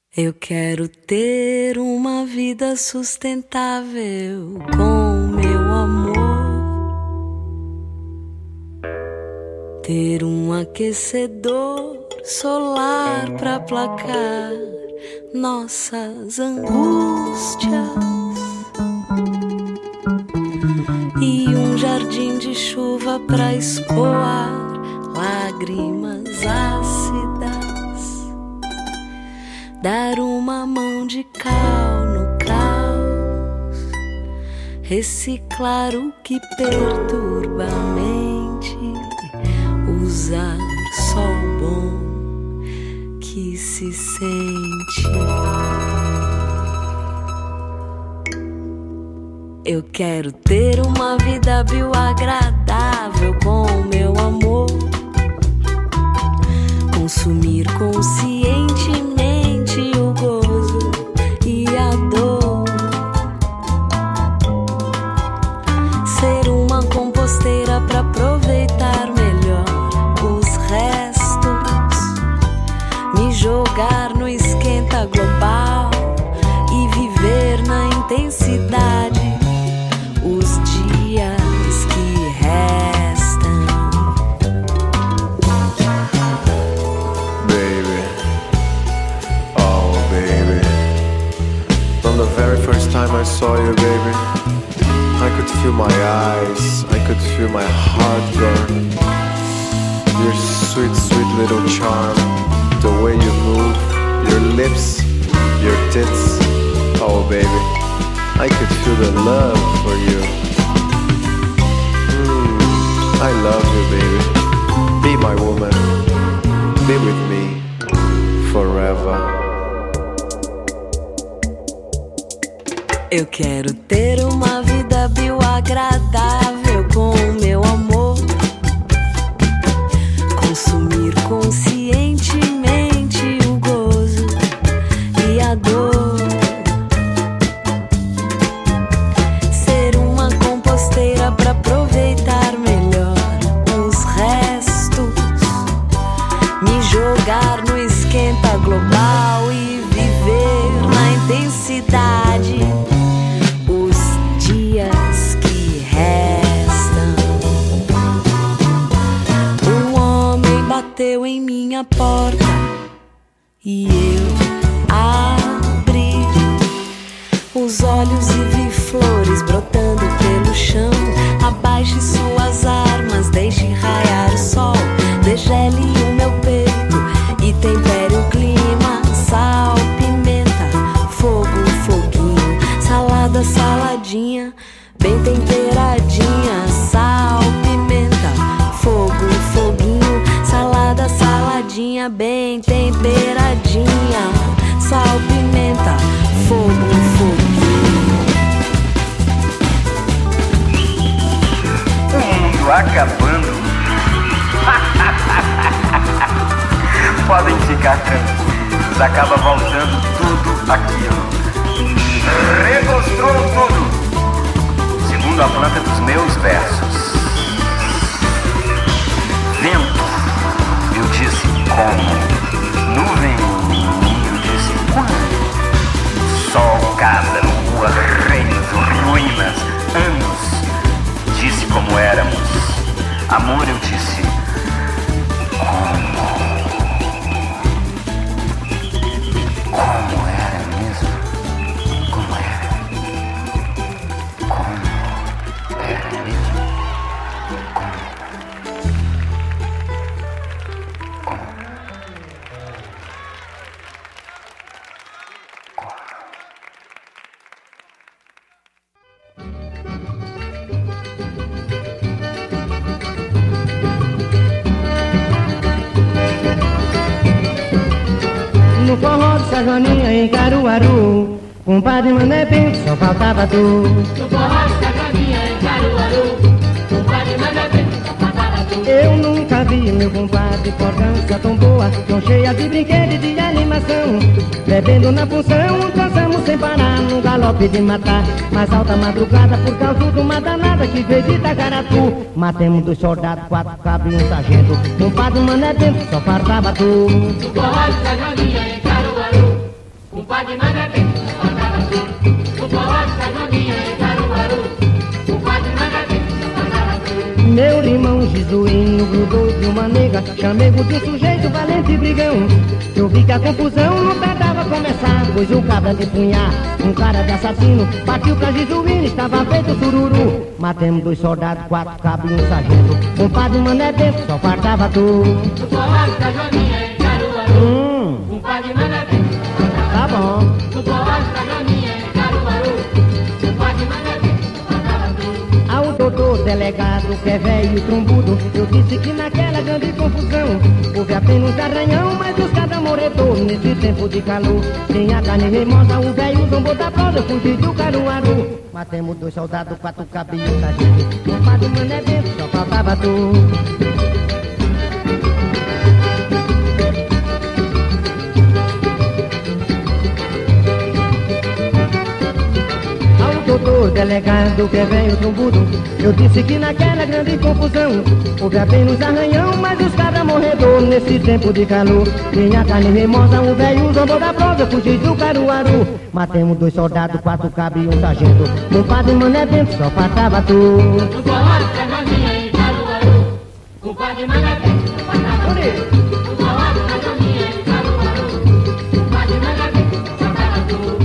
Eu quero ter uma vida sustentável com meu amor, ter um aquecedor solar pra aplacar nossas angústias e um jardim de chuva pra escoar lágrimas ácidas. Dar uma mão de cal no caos, reciclar o que perturba a mente, usar só o bom que se sente. Eu quero ter uma vida bioagradável com o meu amor, consumir conscientemente o gozo e a dor, ser uma composteira pra aproveitar melhor os restos, me jogar no esquenta global e viver na intensidade os dias que restam. Baby, oh baby, from the very first time I saw you, baby, I could feel my eyes, I could feel my heart burn. Your sweet, sweet little charm, the way you move, your lips, your tits, oh baby, I could feel the love for you. I love you, baby. Be my woman. Be with me forever. Eu quero ter uma vida bioagradável com o meu amor, consumir conscientemente o gozo e a dor, ser uma composteira pra aproveitar melhor os restos, me jogar no esquenta global e viver na intensidade os dias que restam. Um homem bateu em minha porta e eu abri os olhos e vi flores brotando pelo chão. Abaixe suas armas, deixe raiar o sol, degele o meu peito e tempere o clima. Sal, pimenta, fogo, foguinho, salada, saladinha, bem temperadinha. Sal, pimenta, fogo, foguinho, salada, saladinha, bem temperadinha. Sal, pimenta, fogo, foguinho. O mundo acabando. Podem ficar tranquilos, acaba voltando tudo aquilo. Reconstruam tudo, segundo a planta dos meus versos. Vento, eu disse como. Nuvem, eu disse quando. Sol, casa, lua, reinos, ruínas, anos, disse como éramos. Amor, eu disse como. Como era mesmo? Como era? Como era mesmo? Como? No forró de Sajoninha em Caruaru, compadre Mané Bento, só faltava tu. No forró de Sajoninha em Caruaru, compadre Mané Bento, só faltava tu. Eu nunca vi, meu compadre, portança tão boa, tão cheia de brinquedo e de animação. Bebendo na função, dançamos sem parar, num galope de matar. Mais alta madrugada, por causa de uma danada que veio de Itacaratu. Matemos 2 soldados, 4 cabos e um sargento. Compadre Mané Bento, só faltava tu. No forró de Sajoninha em Caruaru, Meu irmão Jesuíno grudou de uma nega, chamego de um sujeito valente e brigão. Eu vi que a confusão não tardava a começar, pois o cabra de punhar, um cara de assassino, partiu pra Jesuíno, estava feito sururu. Matemos 2 soldados, 4 cabos e um sargento. Compadre Mané dentro, só faltava tu. O forró da Joaninha em Caruaru. Compadre Mané dentro, só faltava tu. Tá bom. O forró da Joaninha em Caruaru. Compadre Mané dentro, só faltava tu. Ao doutor delegado que é velho e trombudo, eu disse que naquela grande confusão houve apenas um arranhão, mas os cada morredor nesse tempo de calor. Tem a carne remosa, o velho zombou da prosa, fugiu do Caruaru. Matemos 2 soldados, 4 cabos e um sargento. Compadre Mané dentro, só faltava tu. Doutor delegado que é velho trombudo, eu disse que naquela grande confusão houve apenas arranhão, mas os cabras morredor nesse tempo de calor. Tinha carne remosa, um velho zombou da prosa, fugiu do Caruaru. Matemos 2 soldados, 4 cabos e um sargento. Compadre Mané dentro, só faltava tu. O forró da Joaninha em Caruaru. Compadre Mané dentro, só faltava tu. O forró da Joaninha em Caruaru. Compadre Mané dentro, só faltava tu.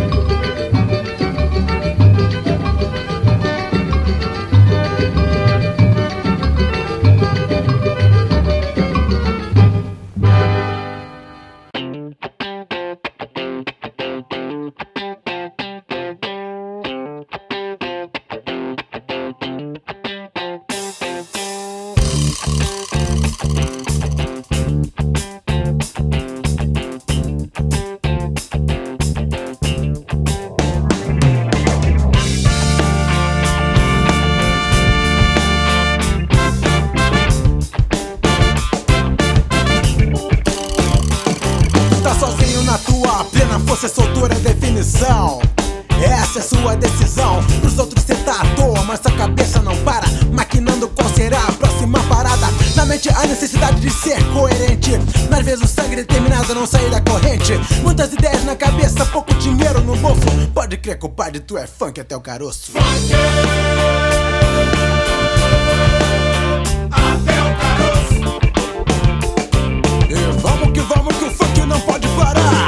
Você soltura a definição, essa é sua decisão. Pros outros cê tá à toa, mas sua cabeça não para, maquinando qual será a próxima parada. Na mente a necessidade de ser coerente, nas vezes o sangue determinado a não sair da corrente. Muitas ideias na cabeça, pouco dinheiro no bolso. Pode crer, compadre, tu é funk até o caroço. Até o caroço. E vamos que o funk não pode parar.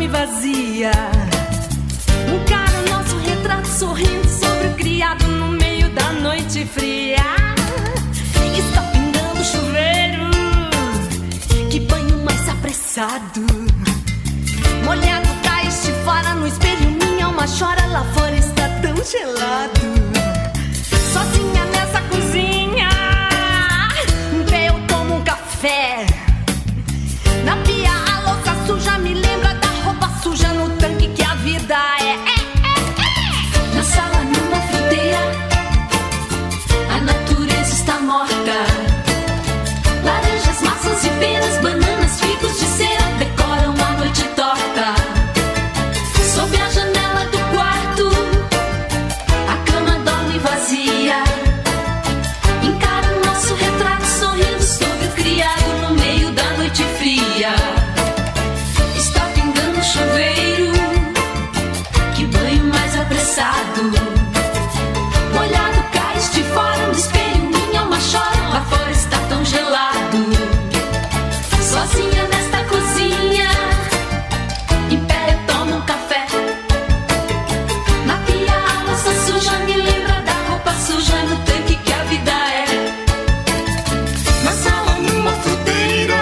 dorme vazia. Encara nosso retrato sorrindo sobre o criado no meio da noite fria. Está pingando o chuveiro, que banho mais apressado. Molhado caíste fora no espelho, minha alma chora, lá fora está tão gelado. Sozinha nessa cozinha, eu tomo um café. Na pia a louça suja me lembra da roupa suja no tanque que a vida é. Na sala numa fruteira, a natureza está morta. Laranjas, maçãs e peras, bananas, figos de cera decoram a noite torta. Sob a janela do quarto, a cama dorme vazia. Encara o nosso retrato sorrindo sobre o criado no meio da noite fria. Está pingando o chuveiro, que banho mais apressado. Molhado caíste fora no espelho, minha alma chora, lá fora está tão gelado. Sozinha nesta cozinha, em pé eu tomo um café. Na pia a louça suja me lembra da roupa suja no tanque que a vida é. Na sala numa fruteira,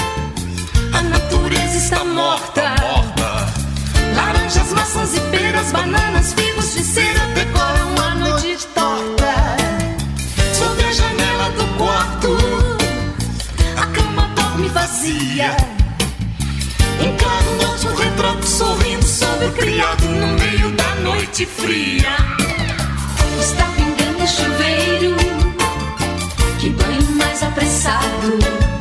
a natureza está morta. Laranjas, maçãs e peras, bananas, figos de cera decoram a noite torta. Sob a janela do quarto, a cama dorme vazia. Encaro o nosso retrato sorrindo sobre o criado no meio da noite fria. Está pingando o chuveiro, que banho mais apressado.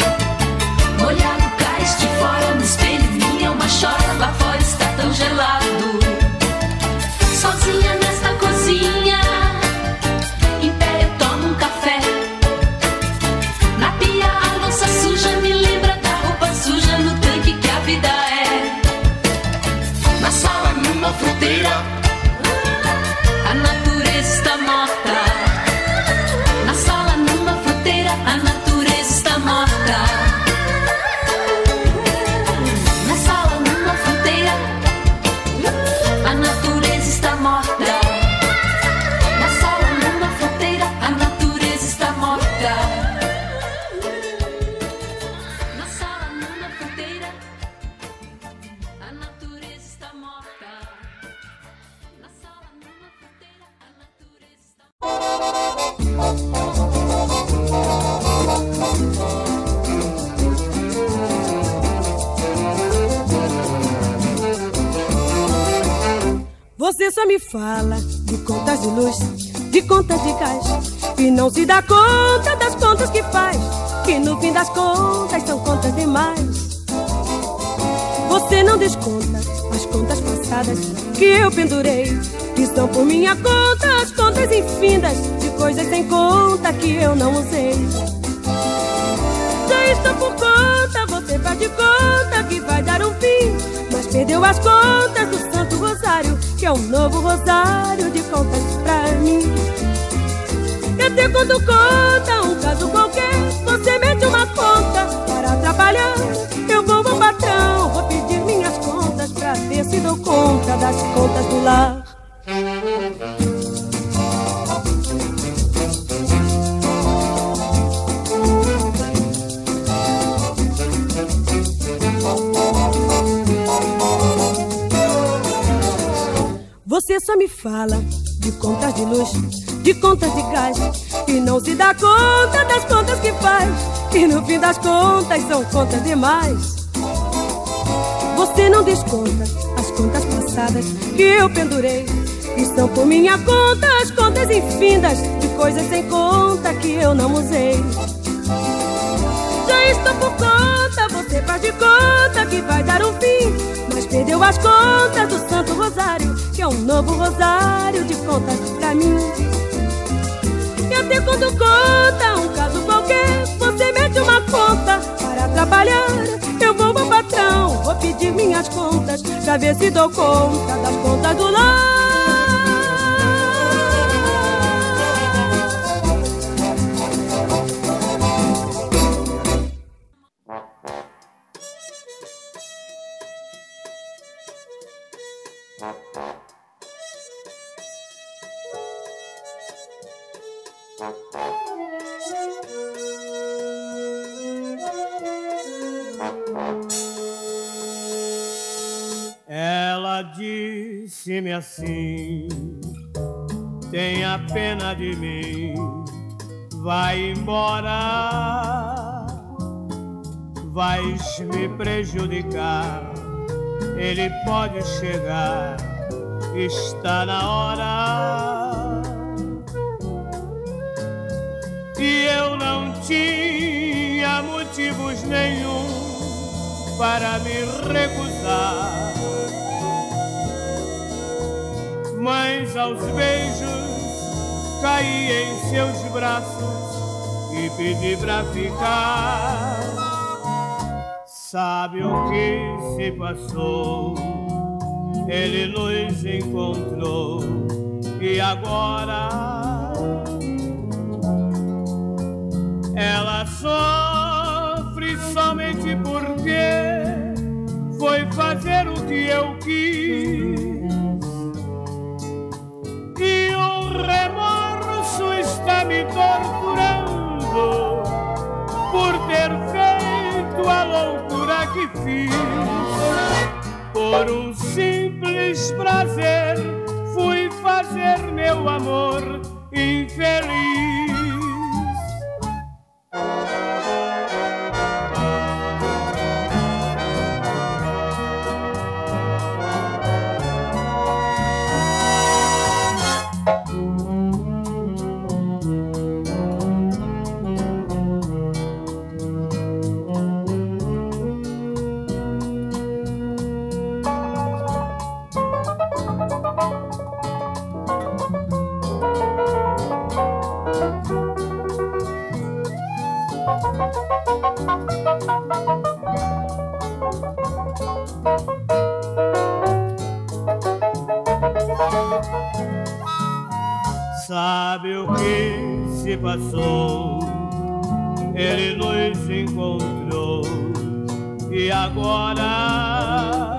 Molhado caíste fora no espelho, minha alma chora, lá fora está tão gelado. Sozinha nesta cozinha, em pé eu tomo um café. Na pia a louça suja me lembra da roupa suja no tanque que a vida é. Na sala numa fruteira, a natureza está morta. Na sala numa fruteira, a natureza está morta. Na sala numa fruteira, a natureza está morta. Na sala numa fruteira, a natureza está morta. Na sala numa fruteira, a natureza está morta. Na sala numa fruteira, a natureza está Você só me fala de contas de luz, de contas de gás, e não se dá conta das contas que faz, que no fim das contas são contas demais. Você não desconta as contas passadas que eu pendurei, que são por minha conta as contas infindas de coisas sem conta que eu não usei. Já estou por conta, você faz de conta que vai dar um fim, mas perdeu as contas do Santo Rosário, que é um novo rosário de contas pra mim. E até quando conta um caso qualquer, você mete uma conta para trabalhar. Eu vou ao patrão, vou pedir minhas contas pra ver se dou conta das contas do lar. Você só me fala de contas de luz, de contas de gás, e não se dá conta das contas que faz, que no fim das contas são contas demais. Você não desconta as contas passadas que eu pendurei, e são por minha conta as contas infindas de coisas sem conta que eu não usei. Já estou por conta, você faz de conta que vai dar um fim, mas perdeu as contas do Santo Rosário, que é um novo rosário de contas pra mim. E até quando conta um caso qualquer, você mete uma conta para trabalhar. Eu vou ao patrão, vou pedir minhas contas pra ver se dou conta das contas do lar. Ela disse-me assim: tenha pena de mim, vai embora, vais me prejudicar. Ele pode chegar, está na hora. E eu não tinha motivos nenhum para me recusar, mas aos beijos caí em seus braços e pedi pra ficar. Sabe o que se passou? Ele nos encontrou e agora ela sofre somente porque foi fazer o que eu quis. E o remorso está me torturando por ter feito a loucura que fiz. Por um simples prazer fui fazer meu amor infeliz. Sabe o que se passou? Ele nos encontrou e agora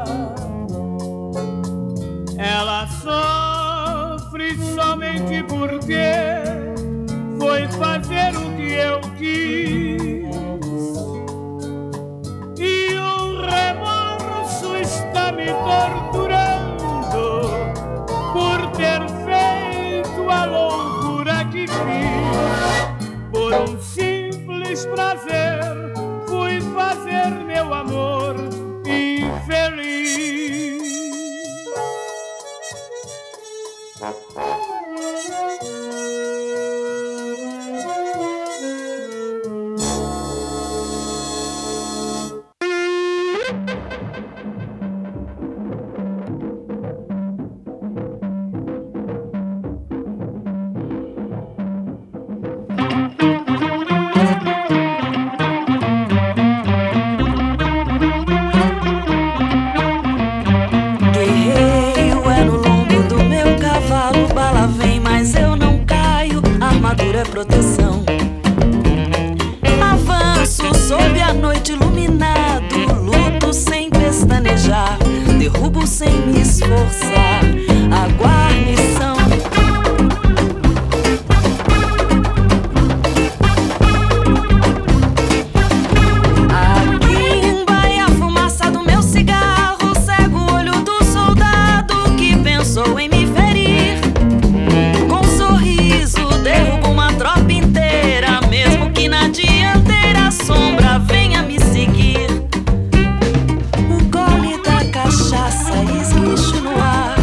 ela sofre somente porque foi fazer o que eu quis. E o remorso está me torturando por ter feito a loucura que fiz. Por um simples prazer fui fazer meu amor infeliz. Proteção. Avanço sob a noite iluminado, luto sem pestanejar, derrubo sem me esforçar a guarnição. A guimba e a fumaça do meu cigarro cega o olho do soldado que pensou em me ferir. Com um sorriso derrubo uma tropa inteira, mesmo que na dianteira a sombra venha me seguir. O gole da cachaça esguicho no ar,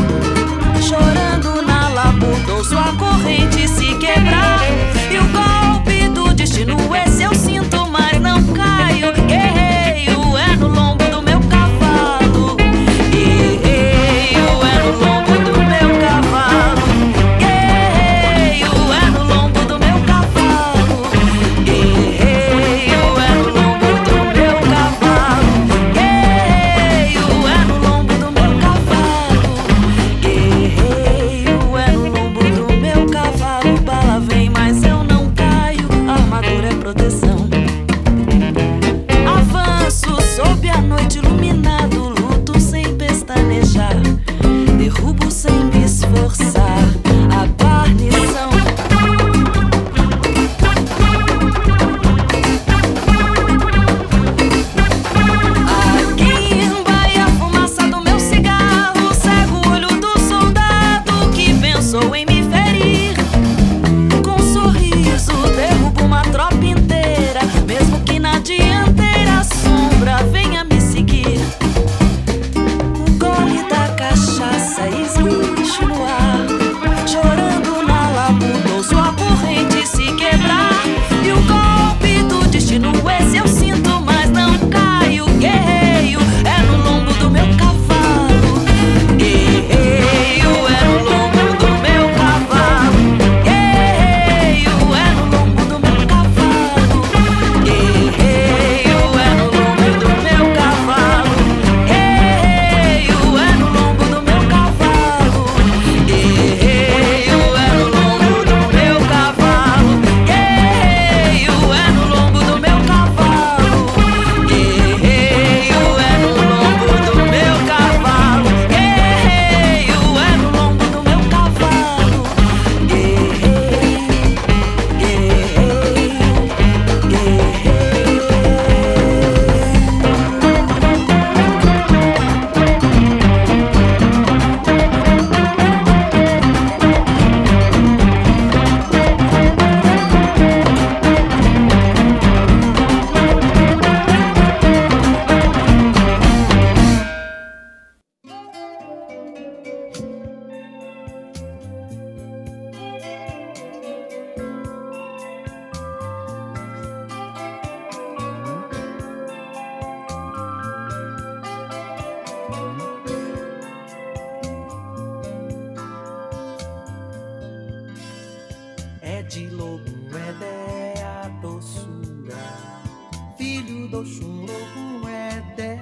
de Logum Edé a doçura, filho do Xum Logum Edé,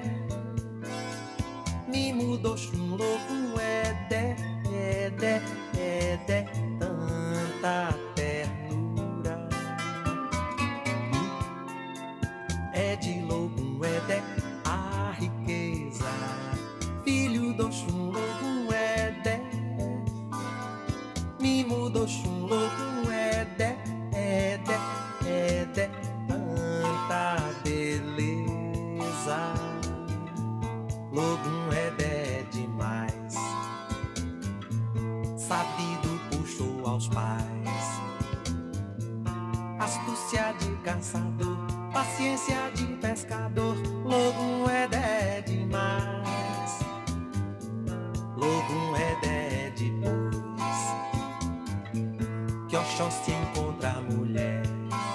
mimo do Xum Logum Edé, Edé, Edé, tanta ternura. É de Logum Edé a riqueza, filho do Xum Logum Edé, mimo do Xum Logum Edé, Edé, Edé, tanta beleza. Logum Edé demais, sabido puxou aos pais, astúcia de caçador, paciência de pescador. Logum Edé demais, Logum Edé depois que Oxóssi encontra a mulher,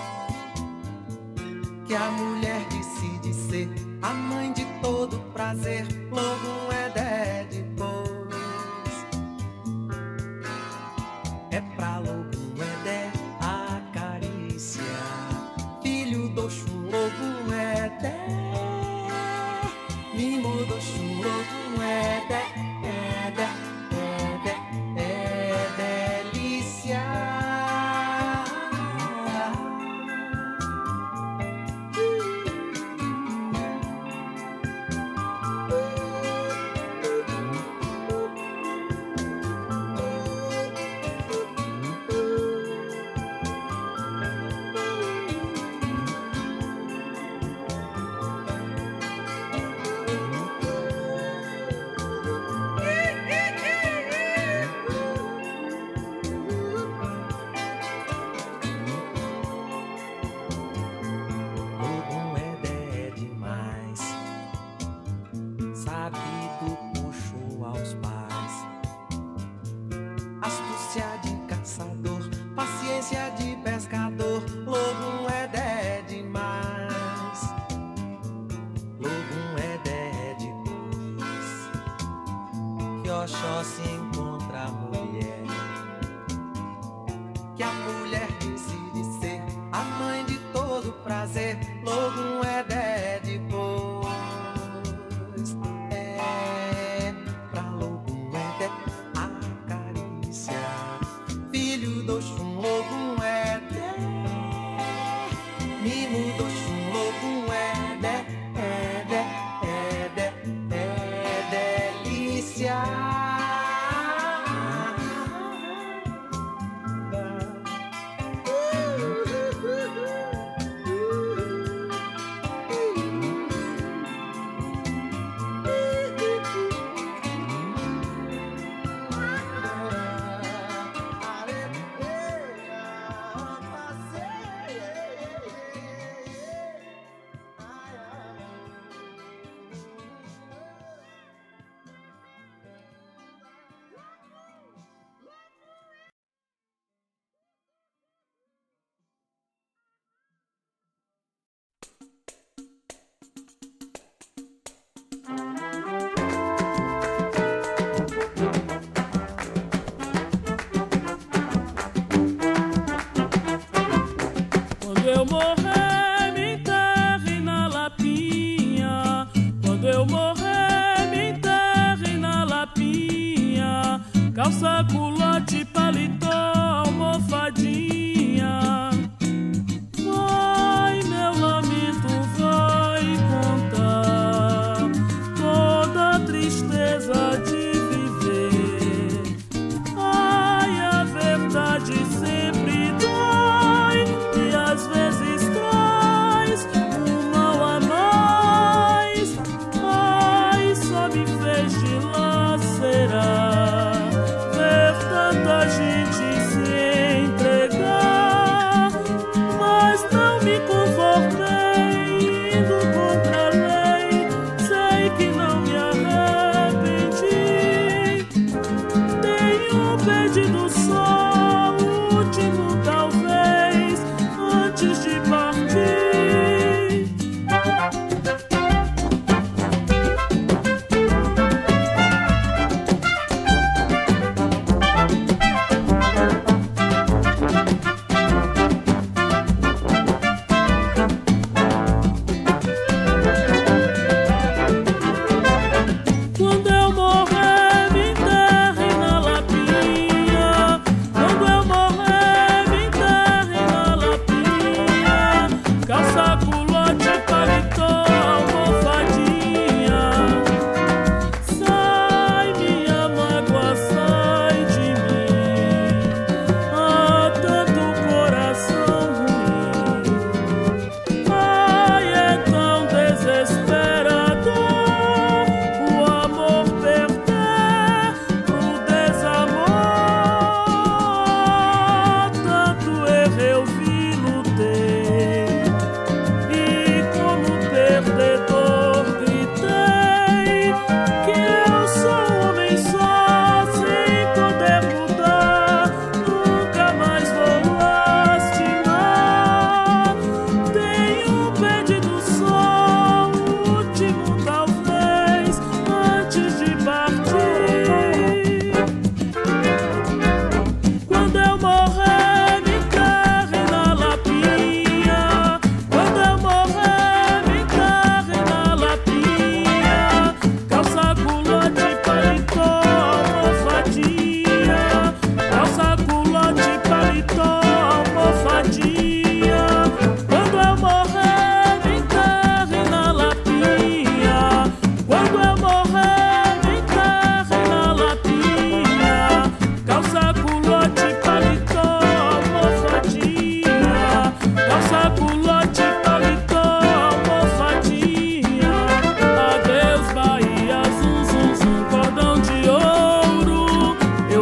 que a mulher decide ser a mãe de todo prazer. Logum Edé depois é pra Logum Edé a carícia, filho do Xum Logum Edé, mimo do Xum Logum Edé, Edé, Edé, é delícia. Oxóssi encontra a mulher, que a mulher decide ser a mãe de todo prazer. Logum Edé depois é pra Logum Edé a carícia, filho do Xum Logum Edé, mimo do Xum Logum Edé, Edé, Edé, é delícia. Quando eu morrer, me enterre na lapinha. Quando eu morrer, me enterre na lapinha. Calça, culote, paletó, almofadinha. Vai, meu lamento, vai contar toda a tristeza de viver. Ai, a verdade sempre dói, e às vezes traz um mal a mais. Ai, só me fez dilacerar ver tanta gente se entregar.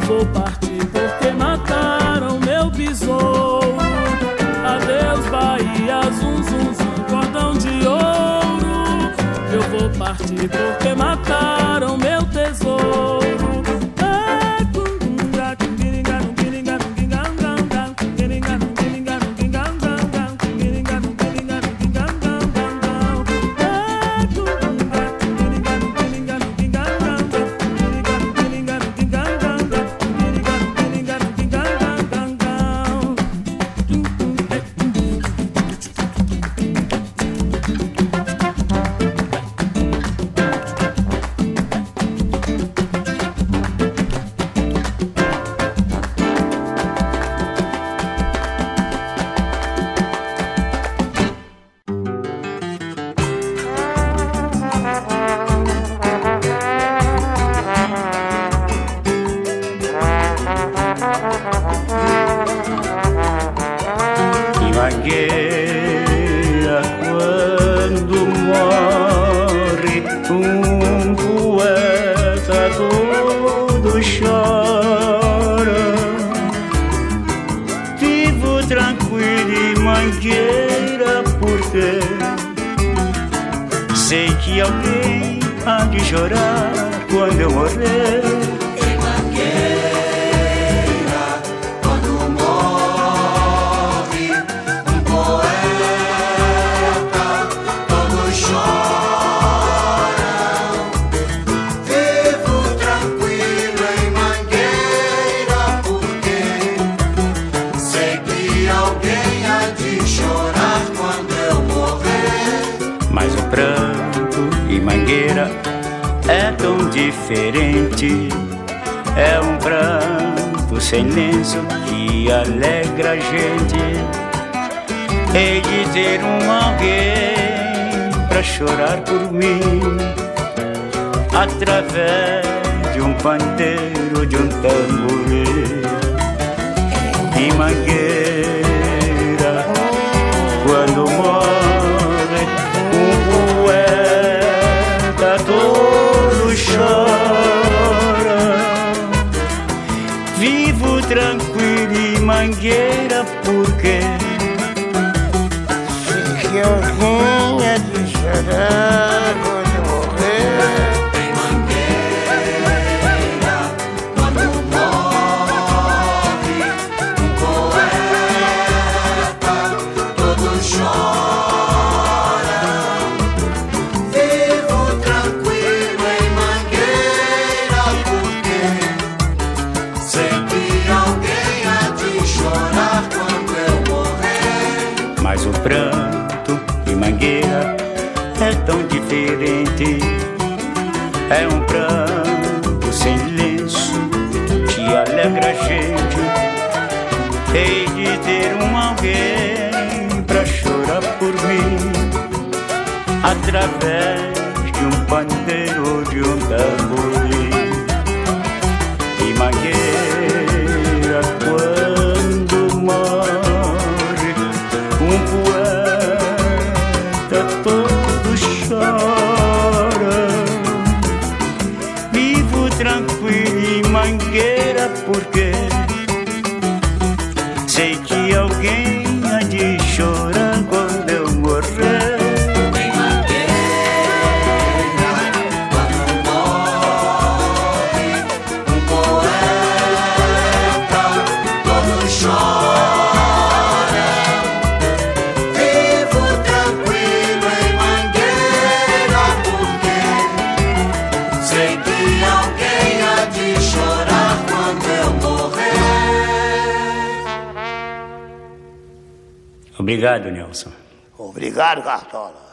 vou partir porque mataram meu besouro. Adeus Bahia, zum zum zum, cordão de ouro. Eu vou partir porque mataram meu tesouro. Mangueira, quando morre poeta, todo chora. Vivo tranquilo em Mangueira porque sei que alguém há de chorar quando eu morrer. Mangueira é tão diferente, é um pranto sem lenço que alegra a gente. Hei de ter alguém pra chorar por mim, através de um pandeiro, de um tamborim. E Mangueira, quando morre um poeta, todo chora. Vivo tranquilo em Mangueira porque sei que alguém há de chorar quando morrer. Em Mangueira, quando morre um poeta, todo chora. Vivo tranquilo em Mangueira porque sei que alguém há de chorar quando eu morrer. Mas o pranto em Mangueira é tão diferente, é um pranto sem lenço que alegra a gente. Hei de ter alguém pra chorar por mim, através de um pandeiro, de um tamborim. E Mangueira, quando morre um poeta, todo chora. Vivo tranquilo em Mangueira porque sei que alguém há de chorar quando eu morrer. Em Mangueira, quando morre um poeta, todo chora. Vivo tranquilo em Mangueira porque sei que alguém há de chorar quando eu morrer. Obrigado, Nelson. Obrigado, Cartola.